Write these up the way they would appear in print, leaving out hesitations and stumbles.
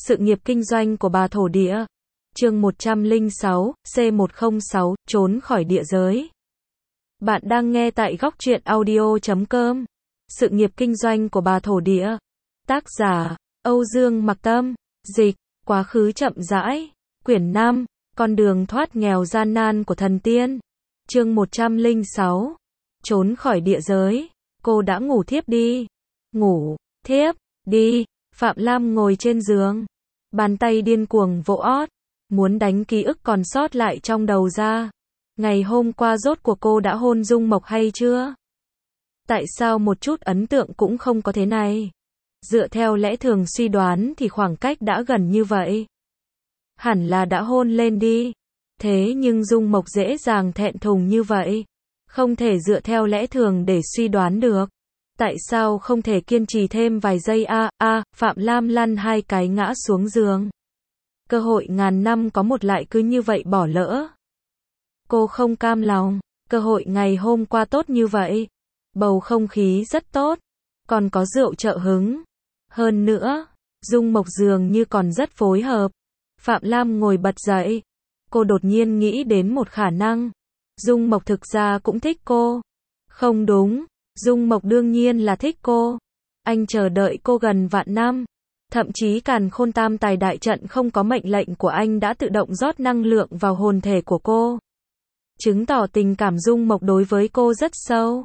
Sự nghiệp kinh doanh của bà thổ địa. Chương 106, C106, trốn khỏi địa giới. Bạn đang nghe tại góc truyện audio.com. Sự nghiệp kinh doanh của bà thổ địa. Tác giả, Âu Dương Mặc Tâm. Dịch, quá khứ chậm rãi. Quyển 5, con đường thoát nghèo gian nan của thần tiên. Chương 106, trốn khỏi địa giới. Cô đã ngủ thiếp đi. Ngủ, thiếp, đi. Phạm Lam ngồi trên giường. Bàn tay điên cuồng vỗ ót. Muốn đánh ký ức còn sót lại trong đầu ra. Ngày hôm qua rốt cuộc cô đã hôn Dung Mộc hay chưa? Tại sao một chút ấn tượng cũng không có thế này? Dựa theo lẽ thường suy đoán thì khoảng cách đã gần như vậy. Hẳn là đã hôn lên đi. Thế nhưng Dung Mộc dễ dàng thẹn thùng như vậy. Không thể dựa theo lẽ thường để suy đoán được. Tại sao không thể kiên trì thêm vài giây Phạm Lam lăn hai cái ngã xuống giường. Cơ hội ngàn năm có một lại cứ như vậy bỏ lỡ. Cô không cam lòng, cơ hội ngày hôm qua tốt như vậy. Bầu không khí rất tốt, còn có rượu trợ hứng. Hơn nữa, Dung Mộc dường như còn rất phối hợp. Phạm Lam ngồi bật dậy. Cô đột nhiên nghĩ đến một khả năng. Dung Mộc thực ra cũng thích cô. Không đúng, Dung Mộc đương nhiên là thích cô. Anh chờ đợi cô gần vạn năm. Thậm chí Càn Khôn Tam Tài đại trận không có mệnh lệnh của anh đã tự động rót năng lượng vào hồn thể của cô. Chứng tỏ tình cảm Dung Mộc đối với cô rất sâu.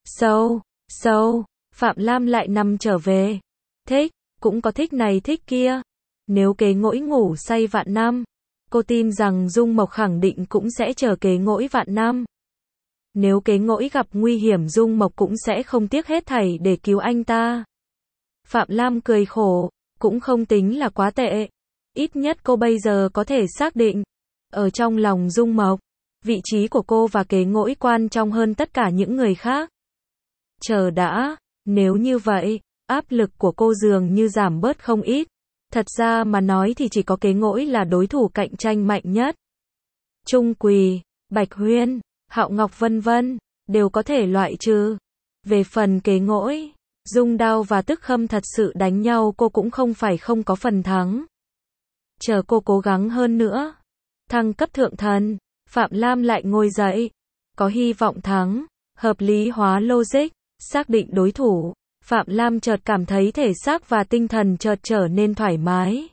Sâu. Phạm Lam lại nằm trở về. Thích, cũng có thích này thích kia. Nếu kế ngỗi ngủ say vạn năm, cô tin rằng Dung Mộc khẳng định cũng sẽ chờ kế ngỗi vạn năm. Nếu kế ngỗi gặp nguy hiểm Dung Mộc cũng sẽ không tiếc hết thảy để cứu anh ta. Phạm Lam cười khổ, cũng không tính là quá tệ. Ít nhất cô bây giờ có thể xác định, ở trong lòng Dung Mộc, vị trí của cô và kế ngỗi quan trọng hơn tất cả những người khác. Chờ đã, nếu như vậy, áp lực của cô dường như giảm bớt không ít. Thật ra mà nói thì chỉ có kế ngỗi là đối thủ cạnh tranh mạnh nhất. Trung Quỳ, Bạch Huyên, Hạo Ngọc vân vân, đều có thể loại trừ. Về phần kế ngỗi, Dung Đao và Tức Khâm thật sự đánh nhau cô cũng không phải không có phần thắng. Chờ cô cố gắng hơn nữa. Thăng cấp thượng thần, Phạm Lam lại ngồi dậy. Có hy vọng thắng, hợp lý hóa logic, xác định đối thủ. Phạm Lam chợt cảm thấy thể xác và tinh thần chợt trở nên thoải mái.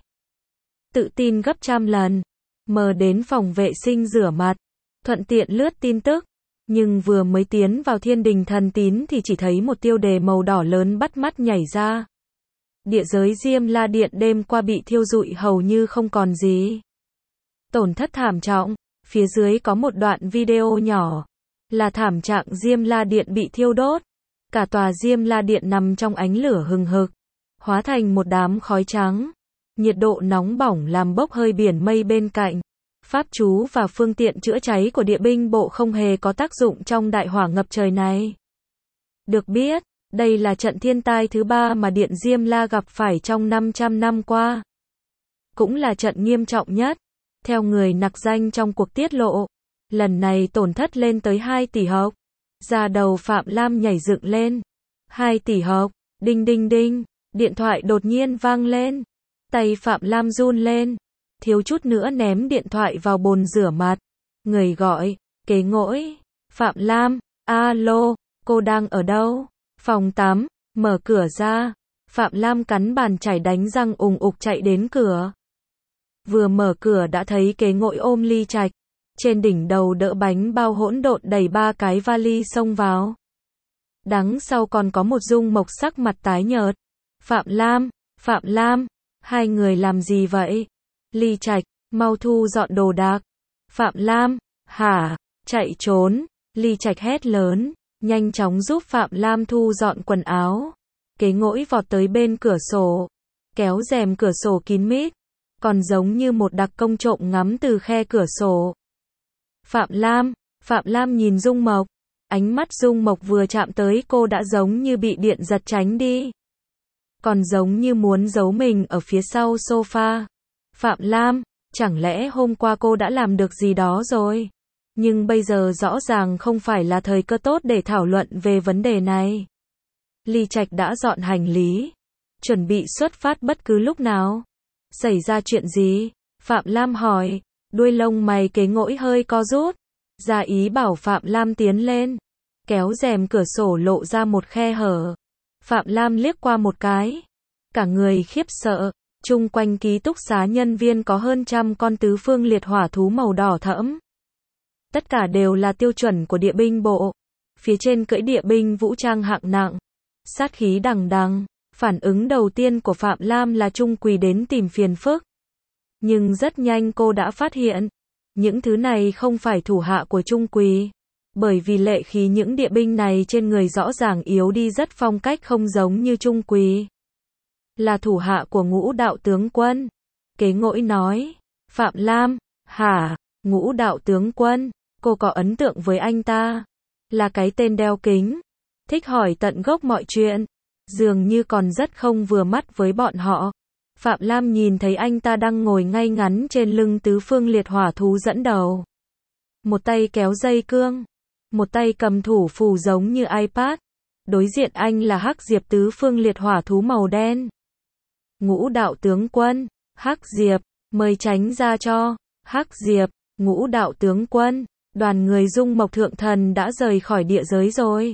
Tự tin gấp trăm lần. Mờ đến phòng vệ sinh rửa mặt. Thuận tiện lướt tin tức. Nhưng vừa mới tiến vào Thiên Đình Thần Tín thì chỉ thấy một tiêu đề màu đỏ lớn bắt mắt nhảy ra. Địa giới Diêm La Điện đêm qua bị thiêu rụi hầu như không còn gì. Tổn thất thảm trọng. Phía dưới có một đoạn video nhỏ. Là thảm trạng Diêm La Điện bị thiêu đốt. Cả tòa Diêm La Điện nằm trong ánh lửa hừng hực. Hóa thành một đám khói trắng. Nhiệt độ nóng bỏng làm bốc hơi biển mây bên cạnh. Pháp chú và phương tiện chữa cháy của địa binh bộ không hề có tác dụng trong đại hỏa ngập trời này. Được biết, đây là trận thiên tai thứ 3 mà Điện Diêm La gặp phải trong 500 năm qua. Cũng là trận nghiêm trọng nhất. Theo người nặc danh trong cuộc tiết lộ, lần này tổn thất lên tới 2 tỷ hộc. Da đầu Phạm Lam nhảy dựng lên. 2 tỷ hộc, đinh đinh đinh, điện thoại đột nhiên vang lên. Tay Phạm Lam run lên. Thiếu chút nữa ném điện thoại vào bồn rửa mặt. Người gọi, kế ngỗi. Phạm Lam, alo, cô đang ở đâu? Phòng tắm, mở cửa ra. Phạm Lam cắn bàn chải đánh răng ùng ục chạy đến cửa. Vừa mở cửa đã thấy kế ngỗi ôm Ly Trạch. Trên đỉnh đầu đỡ bánh bao hỗn độn đầy 3 cái vali xông vào. Đằng sau còn có một Dung Mộc sắc mặt tái nhợt. Phạm Lam, hai người làm gì vậy? Ly Trạch, mau thu dọn đồ đạc. Phạm Lam, hả, chạy trốn. Ly Trạch hét lớn, nhanh chóng giúp Phạm Lam thu dọn quần áo. Kế ngỗi vọt tới bên cửa sổ, kéo rèm cửa sổ kín mít, còn giống như một đặc công trộm ngắm từ khe cửa sổ. Phạm Lam nhìn Dung Mộc. Ánh mắt Dung Mộc vừa chạm tới cô đã giống như bị điện giật tránh đi. Còn giống như muốn giấu mình ở phía sau sofa. Phạm Lam, chẳng lẽ hôm qua cô đã làm được gì đó rồi? Nhưng bây giờ rõ ràng không phải là thời cơ tốt để thảo luận về vấn đề này. Ly Trạch đã dọn hành lý, chuẩn bị xuất phát bất cứ lúc nào. Xảy ra chuyện gì? Phạm Lam hỏi. Đuôi lông mày Kế Ngỗi hơi co rút. Ra ý bảo Phạm Lam tiến lên. Kéo rèm cửa sổ lộ ra một khe hở. Phạm Lam liếc qua một cái. Cả người khiếp sợ. Chung quanh ký túc xá nhân viên có hơn 100 con tứ phương liệt hỏa thú màu đỏ thẫm. Tất cả đều là tiêu chuẩn của địa binh bộ. Phía trên cưỡi địa binh vũ trang hạng nặng. Sát khí đằng đằng. Phản ứng đầu tiên của Phạm Lam là Trung Quỳ đến tìm phiền phức. Nhưng rất nhanh cô đã phát hiện. Những thứ này không phải thủ hạ của Trung Quỳ. Bởi vì lệ khí những địa binh này trên người rõ ràng yếu đi rất, phong cách không giống như Trung Quỳ. Là thủ hạ của Ngũ đạo tướng quân. Kế Ngỗi nói. Phạm Lam, hả? Ngũ đạo tướng quân, cô có ấn tượng với anh ta? Là cái tên đeo kính. Thích hỏi tận gốc mọi chuyện. Dường như còn rất không vừa mắt với bọn họ. Phạm Lam nhìn thấy anh ta đang ngồi ngay ngắn trên lưng tứ phương liệt hỏa thú dẫn đầu. Một tay kéo dây cương. Một tay cầm thủ phù giống như iPad. Đối diện anh là Hắc Diệp tứ phương liệt hỏa thú màu đen. Ngũ đạo tướng quân, Hắc Diệp, mời tránh ra cho. Hắc Diệp, Ngũ đạo tướng quân, đoàn người Dung Mộc Thượng Thần đã rời khỏi địa giới rồi.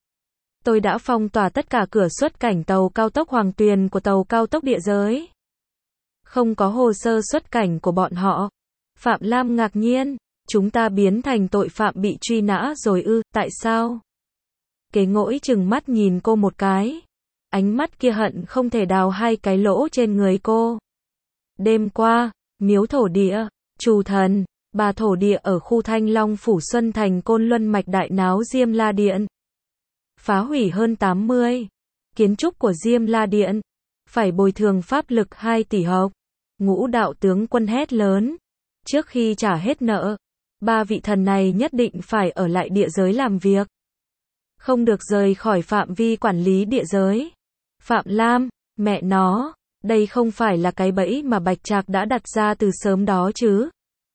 Tôi đã phong tỏa tất cả cửa xuất cảnh tàu cao tốc Hoàng Tuyền của tàu cao tốc địa giới. Không có hồ sơ xuất cảnh của bọn họ. Phạm Lam ngạc nhiên, chúng ta biến thành tội phạm bị truy nã rồi ư, tại sao? Kế Ngỗi trừng mắt nhìn cô một cái. Ánh mắt kia hận không thể đào hai cái lỗ trên người cô. Đêm qua, miếu thổ địa, Trù Thần, bà thổ địa ở khu Thanh Long Phủ Xuân Thành Côn Luân mạch đại náo Diêm La Điện. Phá hủy hơn 80 kiến trúc của Diêm La Điện. Phải bồi thường pháp lực 2 tỷ học. Ngũ đạo tướng quân hét lớn. Trước khi trả hết nợ, 3 vị thần này nhất định phải ở lại địa giới làm việc. Không được rời khỏi phạm vi quản lý địa giới. Phạm Lam, mẹ nó, đây không phải là cái bẫy mà Bạch Trạc đã đặt ra từ sớm đó chứ?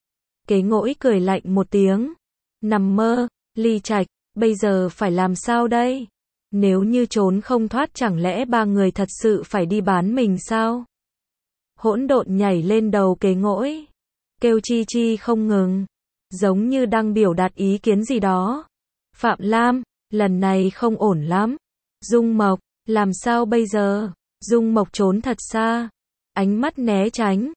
Kế Ngỗi cười lạnh một tiếng. Nằm mơ, Ly Trạch, bây giờ phải làm sao đây? Nếu như trốn không thoát chẳng lẽ 3 người thật sự phải đi bán mình sao? Hỗn độn nhảy lên đầu Kế Ngỗi. Kêu chi chi không ngừng. Giống như đang biểu đạt ý kiến gì đó. Phạm Lam, lần này không ổn lắm. Dung Mộc, làm sao bây giờ? Dung Mộc trốn thật xa. Ánh mắt né tránh.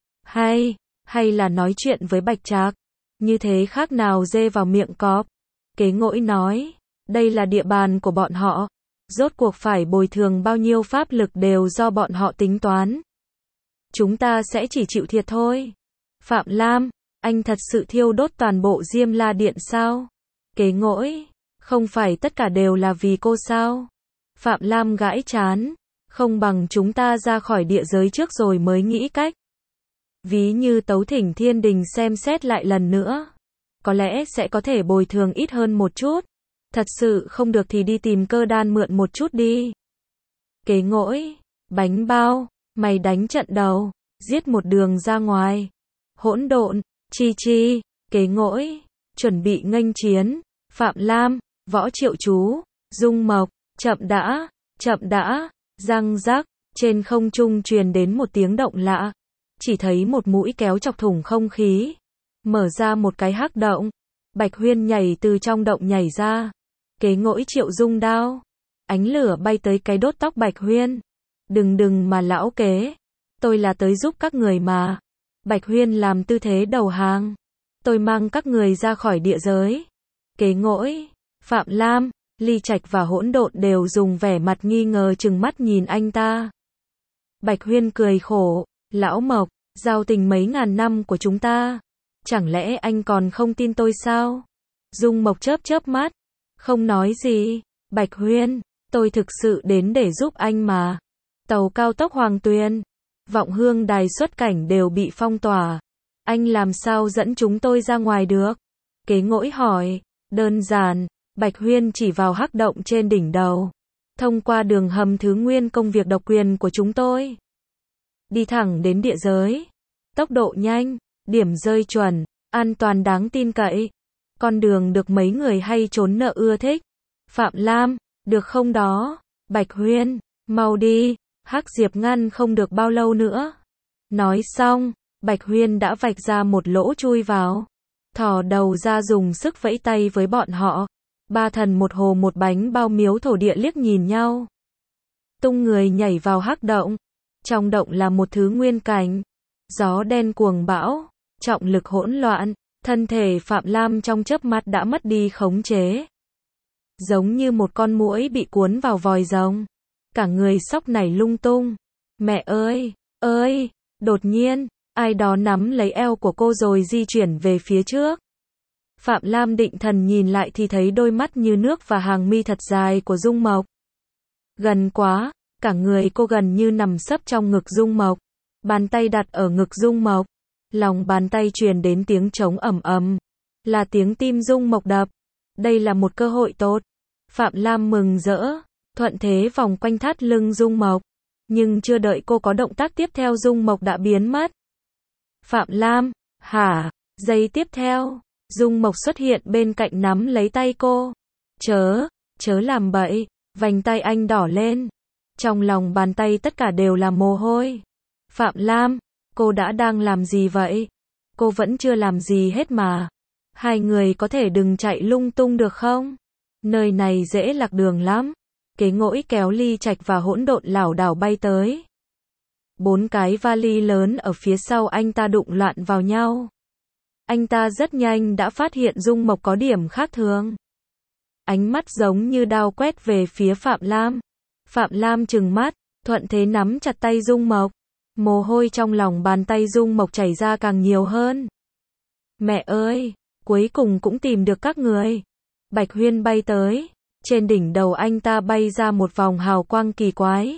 Hay là nói chuyện với Bạch Trạc. Như thế khác nào dê vào miệng cọp. Kế Ngỗi nói. Đây là địa bàn của bọn họ. Rốt cuộc phải bồi thường bao nhiêu pháp lực đều do bọn họ tính toán. Chúng ta sẽ chỉ chịu thiệt thôi. Phạm Lam, anh thật sự thiêu đốt toàn bộ Diêm La Điện sao? Kế Ngỗi, không phải tất cả đều là vì cô sao? Phạm Lam gãi chán. Không bằng chúng ta ra khỏi địa giới trước rồi mới nghĩ cách. Ví như Tấu Thỉnh Thiên Đình xem xét lại lần nữa. Có lẽ sẽ có thể bồi thường ít hơn một chút. Thật sự không được thì đi tìm Cơ Đan mượn một chút đi. Kế Ngỗi, bánh bao, mày đánh trận đầu, giết một đường ra ngoài. Hỗn độn, chi chi, Kế Ngỗi, chuẩn bị nghênh chiến. Phạm Lam, Võ Triệu Chú, Dung Mộc, chậm đã, răng rắc, trên không trung truyền đến một tiếng động lạ. Chỉ thấy một mũi kéo chọc thủng không khí. Mở ra một cái hắc động. Bạch Huyên nhảy từ trong động nhảy ra. Kế Ngỗi Triệu Dung đao. Ánh lửa bay tới cái đốt tóc Bạch Huyên. Đừng mà lão Kế. Tôi là tới giúp các người mà. Bạch Huyên làm tư thế đầu hàng. Tôi mang các người ra khỏi địa giới. Kế Ngỗi, Phạm Lam, Ly Trạch và Hỗn Độn đều dùng vẻ mặt nghi ngờ trừng mắt nhìn anh ta. Bạch Huyên cười khổ. Lão Mộc, giao tình mấy ngàn năm của chúng ta. Chẳng lẽ anh còn không tin tôi sao? Dung Mộc chớp mắt. Không nói gì. Bạch Huyên, tôi thực sự đến để giúp anh mà. Tàu cao tốc Hoàng Tuyền, Vọng Hương đài xuất cảnh đều bị phong tỏa. Anh làm sao dẫn chúng tôi ra ngoài được? Kế Ngỗi hỏi. Đơn giản, Bạch Huyên chỉ vào hắc động trên đỉnh đầu. Thông qua đường hầm thứ nguyên công việc độc quyền của chúng tôi. Đi thẳng đến địa giới. Tốc độ nhanh, điểm rơi chuẩn, an toàn đáng tin cậy. Con đường được mấy người hay trốn nợ ưa thích. Phạm Lam, được không đó? Bạch Huyên, mau đi, Hắc Diệp ngăn không được bao lâu nữa. Nói xong, Bạch Huyên đã vạch ra một lỗ chui vào. Thò đầu ra dùng sức vẫy tay với bọn họ. Ba thần một hồ một bánh bao miếu thổ địa liếc nhìn nhau. Tung người nhảy vào hắc động. Trong động là một thứ nguyên cảnh. Gió đen cuồng bão, trọng lực hỗn loạn, thân thể Phạm Lam trong chớp mắt đã mất đi khống chế. Giống như một con muỗi bị cuốn vào vòi rồng. Cả người xóc nảy lung tung. Mẹ ơi, ơi, đột nhiên, ai đó nắm lấy eo của cô rồi di chuyển về phía trước. Phạm Lam định thần nhìn lại thì thấy đôi mắt như nước và hàng mi thật dài của Dung Mộc. Gần quá, cả người cô gần như nằm sấp trong ngực Dung Mộc. Bàn tay đặt ở ngực Dung Mộc. Lòng bàn tay truyền đến tiếng trống ầm ầm. Là tiếng tim Dung Mộc đập. Đây là một cơ hội tốt. Phạm Lam mừng rỡ, thuận thế vòng quanh thắt lưng Dung Mộc. Nhưng chưa đợi cô có động tác tiếp theo Dung Mộc đã biến mất. Phạm Lam, hả? Giây tiếp theo, Dung Mộc xuất hiện bên cạnh nắm lấy tay cô. Chớ làm bậy, vành tay anh đỏ lên. Trong lòng bàn tay tất cả đều là mồ hôi. Phạm Lam, cô đã đang làm gì vậy? Cô vẫn chưa làm gì hết mà. Hai người có thể đừng chạy lung tung được không? Nơi này dễ lạc đường lắm. Kế Ngỗi kéo Ly Trạch và Hỗn Độn lảo đảo bay tới. 4 cái vali lớn ở phía sau anh ta đụng loạn vào nhau. Anh ta rất nhanh đã phát hiện Dung Mộc có điểm khác thường. Ánh mắt giống như đao quét về phía Phạm Lam. Phạm Lam trừng mắt, thuận thế nắm chặt tay Dung Mộc. Mồ hôi trong lòng bàn tay Dung Mộc chảy ra càng nhiều hơn. Mẹ ơi, cuối cùng cũng tìm được các người. Bạch Huyên bay tới. Trên đỉnh đầu anh ta bay ra một vòng hào quang kỳ quái.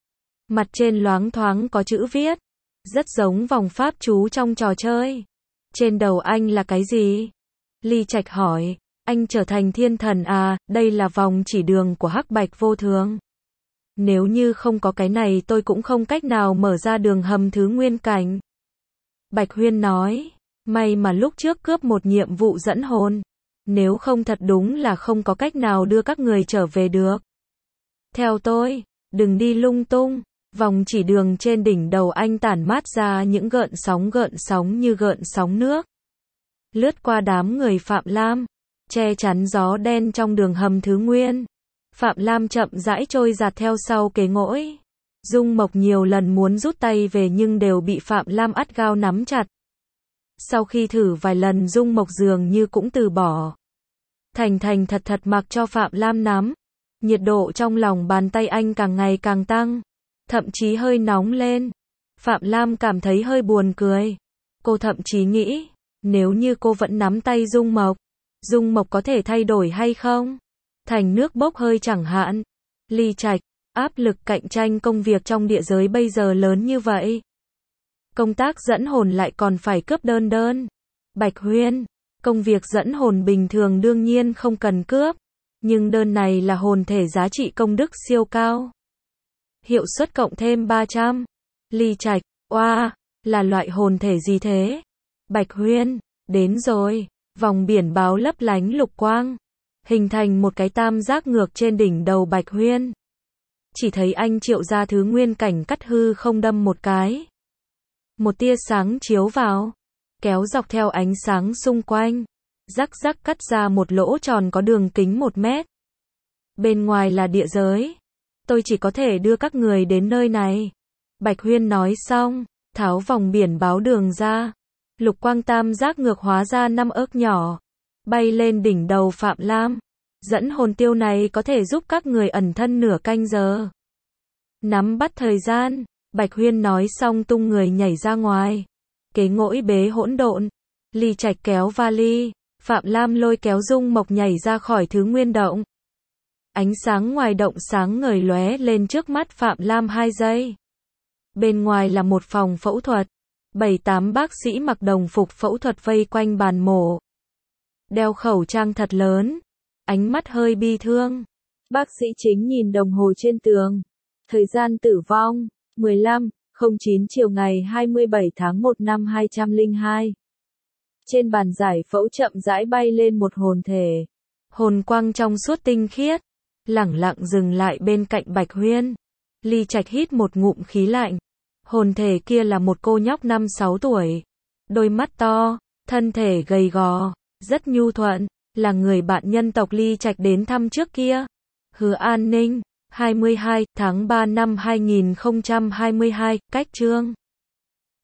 Mặt trên loáng thoáng có chữ viết. Rất giống vòng pháp chú trong trò chơi. Trên đầu anh là cái gì? Ly Trạch hỏi. Anh trở thành thiên thần à? Đây là vòng chỉ đường của Hắc Bạch vô thường. Nếu như không có cái này tôi cũng không cách nào mở ra đường hầm thứ nguyên cảnh. Bạch Huyên nói. May mà lúc trước cướp một nhiệm vụ dẫn hồn. Nếu không thật đúng là không có cách nào đưa các người trở về được. Theo tôi, đừng đi lung tung. Vòng chỉ đường trên đỉnh đầu anh tản mát ra những gợn sóng như gợn sóng nước. Lướt qua đám người Phạm Lam, che chắn gió đen trong đường hầm thứ nguyên. Phạm Lam chậm rãi trôi dạt theo sau Kế Ngỗi. Dung Mộc nhiều lần muốn rút tay về nhưng đều bị Phạm Lam ắt gao nắm chặt. Sau khi thử vài lần Dung Mộc dường như cũng từ bỏ. Thành thật mặc cho Phạm Lam nắm. Nhiệt độ trong lòng bàn tay anh càng ngày càng tăng. Thậm chí hơi nóng lên. Phạm Lam cảm thấy hơi buồn cười. Cô thậm chí nghĩ, nếu như cô vẫn nắm tay Dung Mộc có thể thay đổi hay không? Thành nước bốc hơi chẳng hạn. Ly Trạch, áp lực cạnh tranh công việc trong địa giới bây giờ lớn như vậy. Công tác dẫn hồn lại còn phải cướp đơn. Bạch Huyên, công việc dẫn hồn bình thường đương nhiên không cần cướp. Nhưng đơn này là hồn thể giá trị công đức siêu cao. Hiệu suất cộng thêm 300. Ly Trạch, oa, là loại hồn thể gì thế? Bạch Huyên, đến rồi. Vòng biển báo lấp lánh lục quang. Hình thành một cái tam giác ngược trên đỉnh đầu Bạch Huyên. Chỉ thấy anh triệu ra thứ nguyên cảnh cắt hư không đâm một cái. Một tia sáng chiếu vào. Kéo dọc theo ánh sáng xung quanh. Rắc cắt ra một lỗ tròn có đường kính 1 mét. Bên ngoài là địa giới. Tôi chỉ có thể đưa các người đến nơi này. Bạch Huyên nói xong, tháo vòng biển báo đường ra. Lục quang tam giác ngược hóa ra 5 ớt nhỏ. Bay lên đỉnh đầu Phạm Lam. Dẫn hồn tiêu này có thể giúp các người ẩn thân nửa canh giờ. Nắm bắt thời gian. Bạch Huyên nói xong tung người nhảy ra ngoài. Kế Ngỗi bế Hỗn Độn. Ly Trạch kéo vali. Phạm Lam lôi kéo Dung Mộc nhảy ra khỏi thứ nguyên động. Ánh sáng ngoài động sáng ngời lóe lên trước mắt Phạm Lam 2 giây. Bên ngoài là một phòng phẫu thuật. 7-8 bác sĩ mặc đồng phục phẫu thuật vây quanh bàn mổ. Đeo khẩu trang thật lớn. Ánh mắt hơi bi thương. Bác sĩ chính nhìn đồng hồ trên tường. Thời gian tử vong, 15:09 chiều ngày 27 tháng 1 năm 202. Trên bàn giải phẫu chậm rãi bay lên một hồn thể. Hồn quang trong suốt tinh khiết. Lẳng lặng dừng lại bên cạnh Bạch Huyên. Ly Trạch hít một ngụm khí lạnh. Hồn thể kia là một cô nhóc 5-6 tuổi. Đôi mắt to, thân thể gầy gò, rất nhu thuận, là người bạn nhân tộc Ly Trạch đến thăm trước kia. Hứa An Ninh, 22 tháng 3 năm 2022, cách chương